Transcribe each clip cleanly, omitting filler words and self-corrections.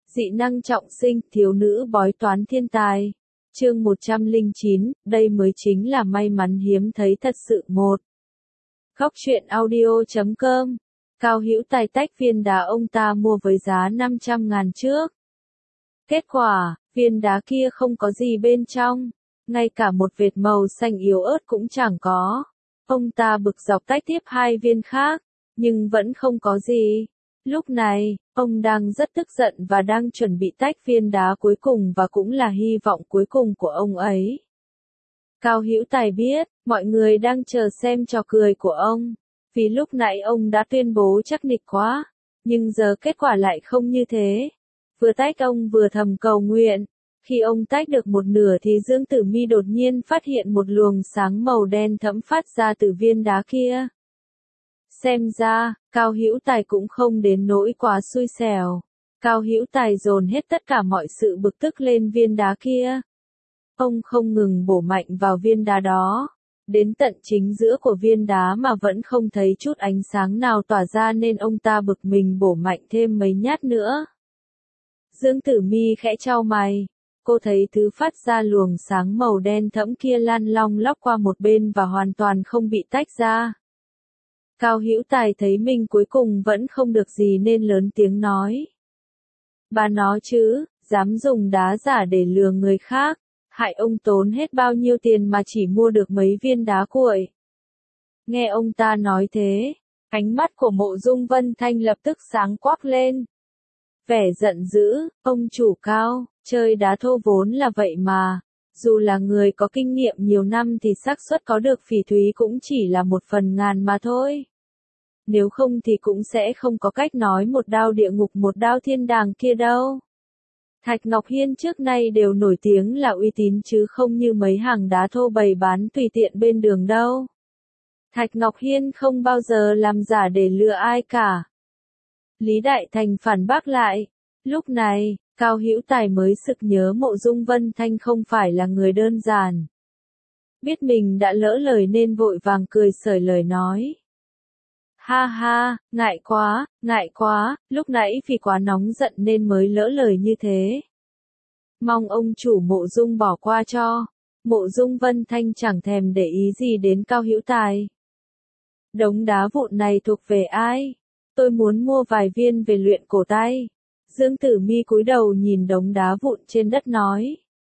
Dị năng trọng sinh, thiếu nữ bói toán thiên tài. Chương 109, đây mới chính là may mắn hiếm thấy thật sự một. Góc truyện audio.com. Cao Hữu Tài tách viên đá ông ta mua với giá 500.000 trước. Kết quả, viên đá kia không có gì bên trong, ngay cả một vệt màu xanh yếu ớt cũng chẳng có. Ông ta bực dọc tách tiếp hai viên khác, nhưng vẫn không có gì. Lúc này, ông đang rất tức giận và đang chuẩn bị tách viên đá cuối cùng và cũng là hy vọng cuối cùng của ông ấy. Cao Hữu Tài biết, mọi người đang chờ xem trò cười của ông, vì lúc nãy ông đã tuyên bố chắc nịch quá, nhưng giờ kết quả lại không như thế. Vừa tách ông vừa thầm cầu nguyện, khi ông tách được một nửa thì Dương Tử Mi đột nhiên phát hiện một luồng sáng màu đen thẫm phát ra từ viên đá kia. Xem ra, Cao Hữu Tài cũng không đến nỗi quá xui xẻo. Cao Hữu Tài dồn hết tất cả mọi sự bực tức lên viên đá kia. Ông không ngừng bổ mạnh vào viên đá đó, đến tận chính giữa của viên đá mà vẫn không thấy chút ánh sáng nào tỏa ra nên ông ta bực mình bổ mạnh thêm mấy nhát nữa. Dương Tử Mi khẽ chau mày, cô thấy thứ phát ra luồng sáng màu đen thẫm kia lan long lóc qua một bên và hoàn toàn không bị tách ra. Cao Hữu Tài thấy mình cuối cùng vẫn không được gì nên lớn tiếng nói. Bà nó chứ, dám dùng đá giả để lừa người khác, hại ông tốn hết bao nhiêu tiền mà chỉ mua được mấy viên đá cuội. Nghe ông ta nói thế, ánh mắt của Mộ Dung Vân Thanh lập tức sáng quắc lên. Vẻ giận dữ, ông chủ Cao, chơi đá thô vốn là vậy mà. Dù là người có kinh nghiệm nhiều năm thì xác suất có được phỉ thúy cũng chỉ là 1/1000 mà thôi. Nếu không thì cũng sẽ không có cách nói một đao địa ngục một đao thiên đàng kia đâu. Thạch Ngọc Hiên trước nay đều nổi tiếng là uy tín chứ không như mấy hàng đá thô bày bán tùy tiện bên đường đâu. Thạch Ngọc Hiên không bao giờ làm giả để lừa ai cả. Lý Đại Thành phản bác lại. Lúc này, Cao Hữu Tài mới sực nhớ Mộ Dung Vân Thanh không phải là người đơn giản. Biết mình đã lỡ lời nên vội vàng cười xởi lời nói. Ha ha, ngại quá, lúc nãy vì quá nóng giận nên mới lỡ lời như thế. Mong ông chủ Mộ Dung bỏ qua cho. Mộ Dung Vân Thanh chẳng thèm để ý gì đến Cao Hữu Tài. Đống đá vụn này thuộc về ai? Tôi muốn mua vài viên về luyện cổ tay. Dương Tử Mi cúi đầu nhìn đống đá vụn trên đất nói.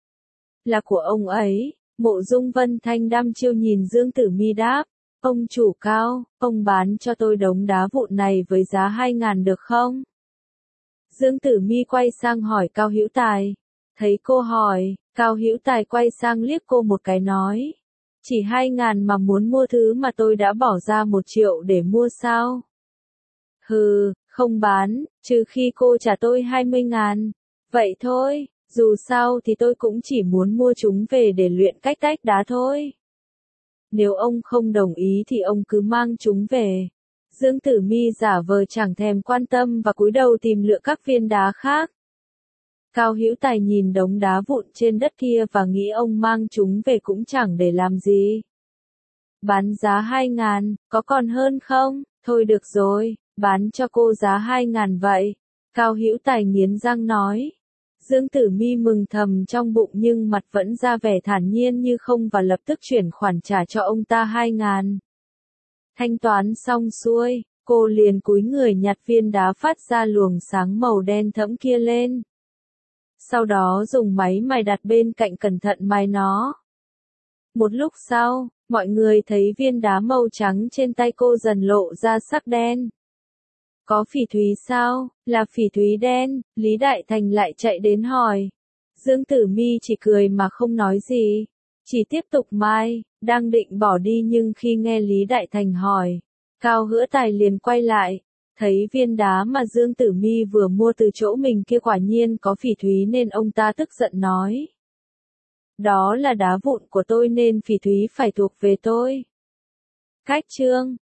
Là của ông ấy. Mộ Dung Vân Thanh đăm chiêu nhìn Dương Tử Mi đáp. Ông chủ Cao, ông bán cho tôi đống đá vụn này với giá 2.000 được không? Dương Tử Mi quay sang hỏi Cao Hữu Tài. Thấy cô hỏi, Cao Hữu Tài quay sang liếc cô một cái nói. Chỉ 2.000 mà muốn mua thứ mà tôi đã bỏ ra 1 triệu để mua sao? Hừ, không bán, trừ khi cô trả tôi 20.000. Vậy thôi, dù sao thì tôi cũng chỉ muốn mua chúng về để luyện cách tách đá thôi. Nếu ông không đồng ý thì ông cứ mang chúng về. Dương Tử Mi giả vờ chẳng thèm quan tâm và cúi đầu tìm lựa các viên đá khác. Cao Hữu Tài nhìn đống đá vụn trên đất kia và nghĩ ông mang chúng về cũng chẳng để làm gì. Bán giá 2.000, có còn hơn không? Thôi được rồi, bán cho cô giá 2.000 vậy. Cao Hữu Tài nghiến răng nói. Dương Tử Mi mừng thầm trong bụng nhưng mặt vẫn ra vẻ thản nhiên như không và lập tức chuyển khoản trả cho ông ta 2.000. Thanh toán xong xuôi, cô liền cúi người nhặt viên đá phát ra luồng sáng màu đen thẫm kia lên. Sau đó dùng máy mài đặt bên cạnh cẩn thận mài nó. Một lúc sau, mọi người thấy viên đá màu trắng trên tay cô dần lộ ra sắc đen. Có phỉ thúy sao? Là phỉ thúy đen, Lý Đại Thành lại chạy đến hỏi. Dương Tử Mi chỉ cười mà không nói gì, chỉ tiếp tục mài, đang định bỏ đi nhưng khi nghe Lý Đại Thành hỏi, Cao Hữu Tài liền quay lại, thấy viên đá mà Dương Tử Mi vừa mua từ chỗ mình kia quả nhiên có phỉ thúy nên ông ta tức giận nói. Đó là đá vụn của tôi nên phỉ thúy phải thuộc về tôi. Cách chương